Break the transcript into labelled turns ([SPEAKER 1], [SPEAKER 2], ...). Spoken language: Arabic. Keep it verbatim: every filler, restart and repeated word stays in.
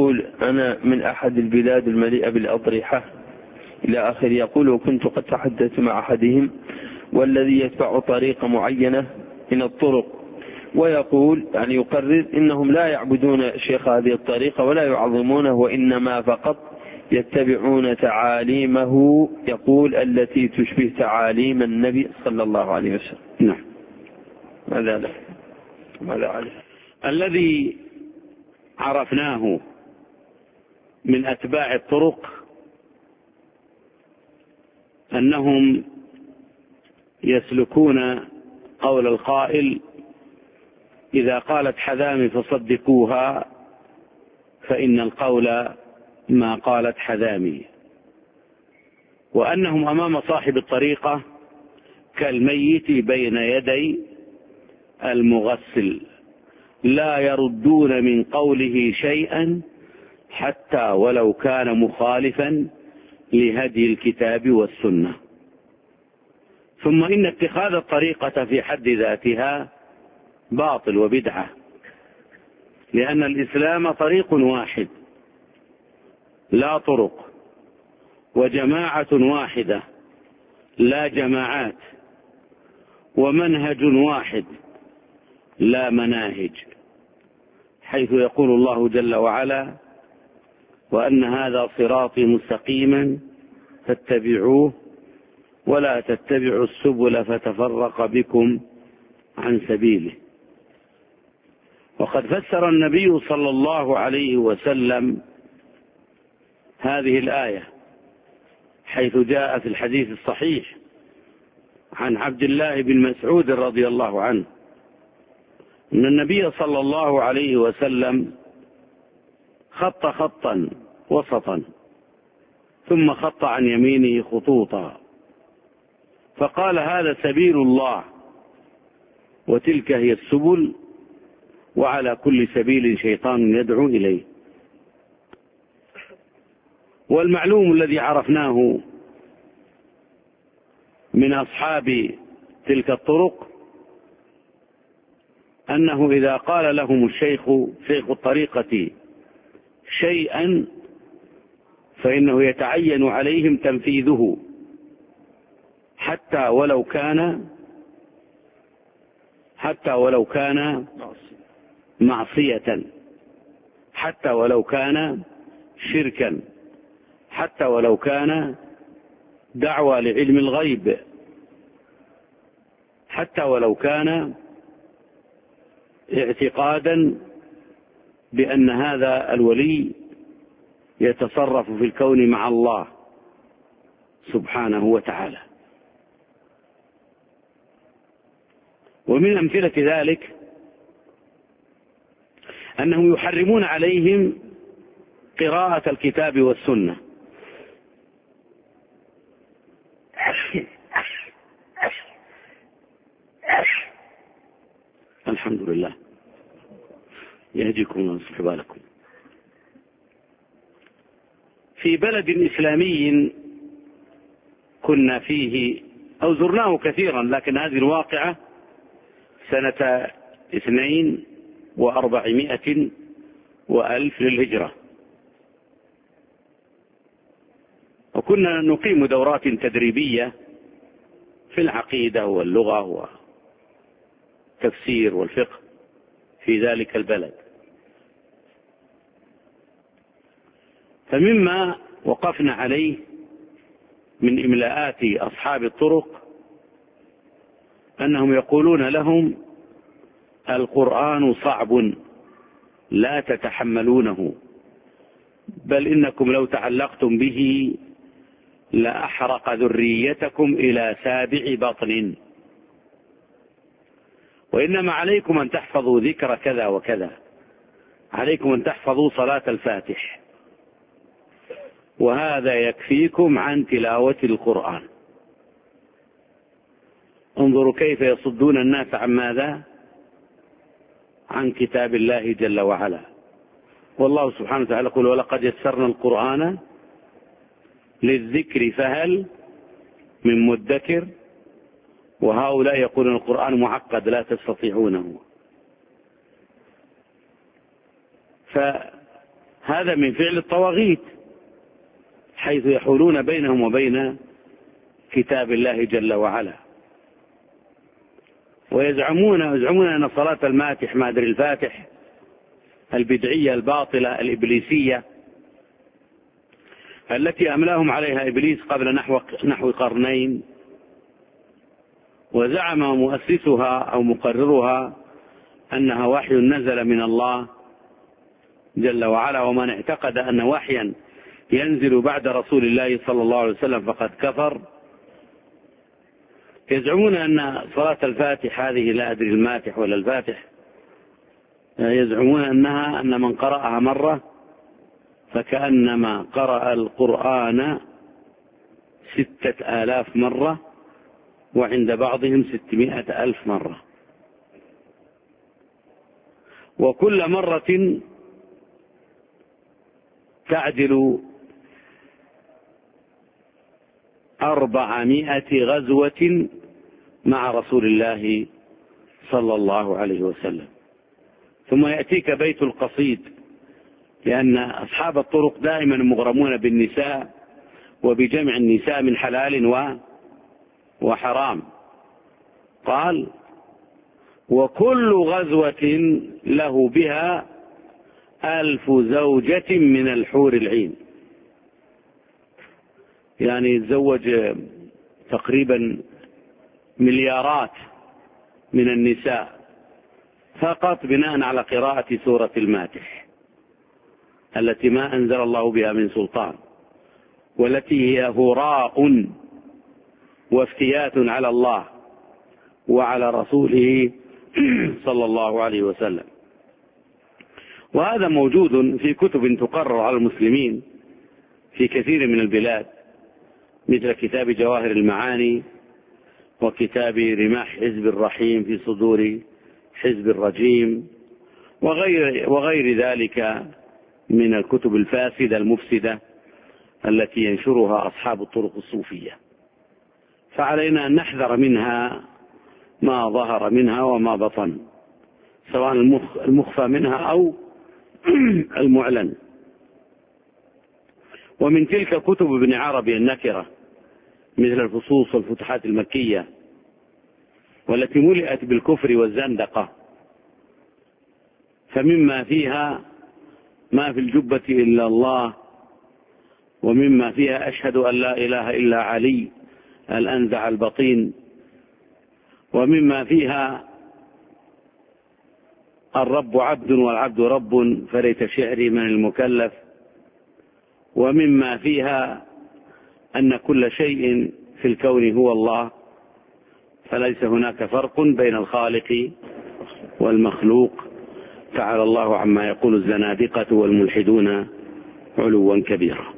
[SPEAKER 1] يقول أنا من أحد البلاد المليئة بالأضرحة إلى آخر. يقول وكنت قد تحدثت مع أحدهم والذي يتبع طريقة معينة من الطرق، ويقول يعني يقرر إنهم لا يعبدون شيخ هذه الطريقة ولا يعظمونه، وإنما فقط يتبعون تعاليمه، يقول التي تشبه تعاليم النبي صلى الله عليه وسلم.
[SPEAKER 2] نعم.
[SPEAKER 1] ماذا له؟ ماذا عليه؟
[SPEAKER 2] الذي عرفناه من أتباع الطرق أنهم يسلكون قول القائل إذا قالت حذامي فصدقوها فإن القول ما قالت حذامي، وأنهم أمام صاحب الطريقة كالميت بين يدي المغسل لا يردون من قوله شيئا حتى ولو كان مخالفا لهدي الكتاب والسنة. ثم إن اتخاذ الطريقة في حد ذاتها باطل وبدعة، لأن الإسلام طريق واحد لا طرق، وجماعة واحدة لا جماعات، ومنهج واحد لا مناهج، حيث يقول الله جل وعلا وأن هذا صراطي مستقيما فاتبعوه ولا تتبعوا السبل فتفرق بكم عن سبيله. وقد فسر النبي صلى الله عليه وسلم هذه الآية حيث جاء في الحديث الصحيح عن عبد الله بن مسعود رضي الله عنه أن النبي صلى الله عليه وسلم خط خطا وسطا ثم خط عن يمينه خطوطا فقال هذا سبيل الله وتلك هي السبل وعلى كل سبيل شيطان يدعو إليه. والمعلوم الذي عرفناه من أصحاب تلك الطرق أنه إذا قال لهم الشيخ شيخ الطريقة شيئا فإنه يتعين عليهم تنفيذه حتى ولو كان حتى ولو كان معصية، حتى ولو كان شركا، حتى ولو كان دعوة لعلم الغيب، حتى ولو كان اعتقادا بأن هذا الولي يتصرف في الكون مع الله سبحانه وتعالى. ومن أمثلة ذلك أنهم يحرمون عليهم قراءة الكتاب والسنة، الحمد لله يهديكم ويصلح بالكم. في بلد إسلامي كنا فيه أو زرناه كثيرا، لكن هذه الواقعة سنة اثنين وأربعمائة وألف للهجرة، وكنا نقيم دورات تدريبية في العقيدة واللغة والتفسير والفقه في ذلك البلد. فمما وقفنا عليه من إملاءات أصحاب الطرق أنهم يقولون لهم القرآن صعب لا تتحملونه، بل إنكم لو تعلقتم به لأحرق ذريتكم إلى سابع بطن، وإنما عليكم أن تحفظوا ذكر كذا وكذا، عليكم أن تحفظوا صلاة الفاتح، وهذا يكفيكم عن تلاوة القرآن. انظروا كيف يصدون الناس عن ماذا؟ عن كتاب الله جل وعلا. والله سبحانه وتعالى يقول ولقد يسرنا القرآن للذكر فهل من مدكر، وهؤلاء يقولون القرآن معقد لا تستطيعونه. هذا من فعل الطواغيت، حيث يحولون بينهم وبين كتاب الله جل وعلا. ويزعمون يزعمون أن صلاة الماتح ما أدري الفاتح البدعية الباطلة الإبليسية التي أملاهم عليها إبليس قبل نحو نحو قرنين، وزعم مؤسسها أو مقررها أنها وحي نزل من الله جل وعلا، ومن اعتقد أن وحيا ينزل بعد رسول الله صلى الله عليه وسلم فقد كفر. يزعمون أن صلاة الفاتح هذه، لا أدري الماتح ولا الفاتح، يزعمون أنها أن من قرأها مرة فكأنما قرأ القرآن ستة آلاف مرة، وعند بعضهم ستمائة ألف مرة، وكل مرة تعدل أربعمائة غزوة مع رسول الله صلى الله عليه وسلم. ثم يأتيك بيت القصيد، لأن أصحاب الطرق دائما مغرمون بالنساء وبجمع النساء من حلال وحرام. قال: وكل غزوة له بها ألف زوجة من الحور العين، يعني يتزوج تقريبا مليارات من النساء فقط بناء على قراءة سورة الماتح التي ما أنزل الله بها من سلطان، والتي هي هراء وافتيات على الله وعلى رسوله صلى الله عليه وسلم. وهذا موجود في كتب تقرر على المسلمين في كثير من البلاد، مثل كتاب جواهر المعاني، وكتاب رماح حزب الرحيم في صدور حزب الرجيم، وغير, وغير ذلك من الكتب الفاسدة المفسدة التي ينشرها أصحاب الطرق الصوفية. فعلينا أن نحذر منها ما ظهر منها وما بطن، سواء المخفى منها أو المعلن. ومن تلك كتب ابن عربي النكرة مثل الفصوص والفتحات المكية، والتي ملئت بالكفر والزندقة، فمما فيها ما في الجبة إلا الله، ومما فيها أشهد أن لا إله إلا علي الأنزع البطين، ومما فيها الرب عبد والعبد رب فليت شعري من المكلف، ومما فيها أن كل شيء في الكون هو الله، فليس هناك فرق بين الخالق والمخلوق، تعالى الله عما يقول الزنادقة والملحدون علوا كبيرا.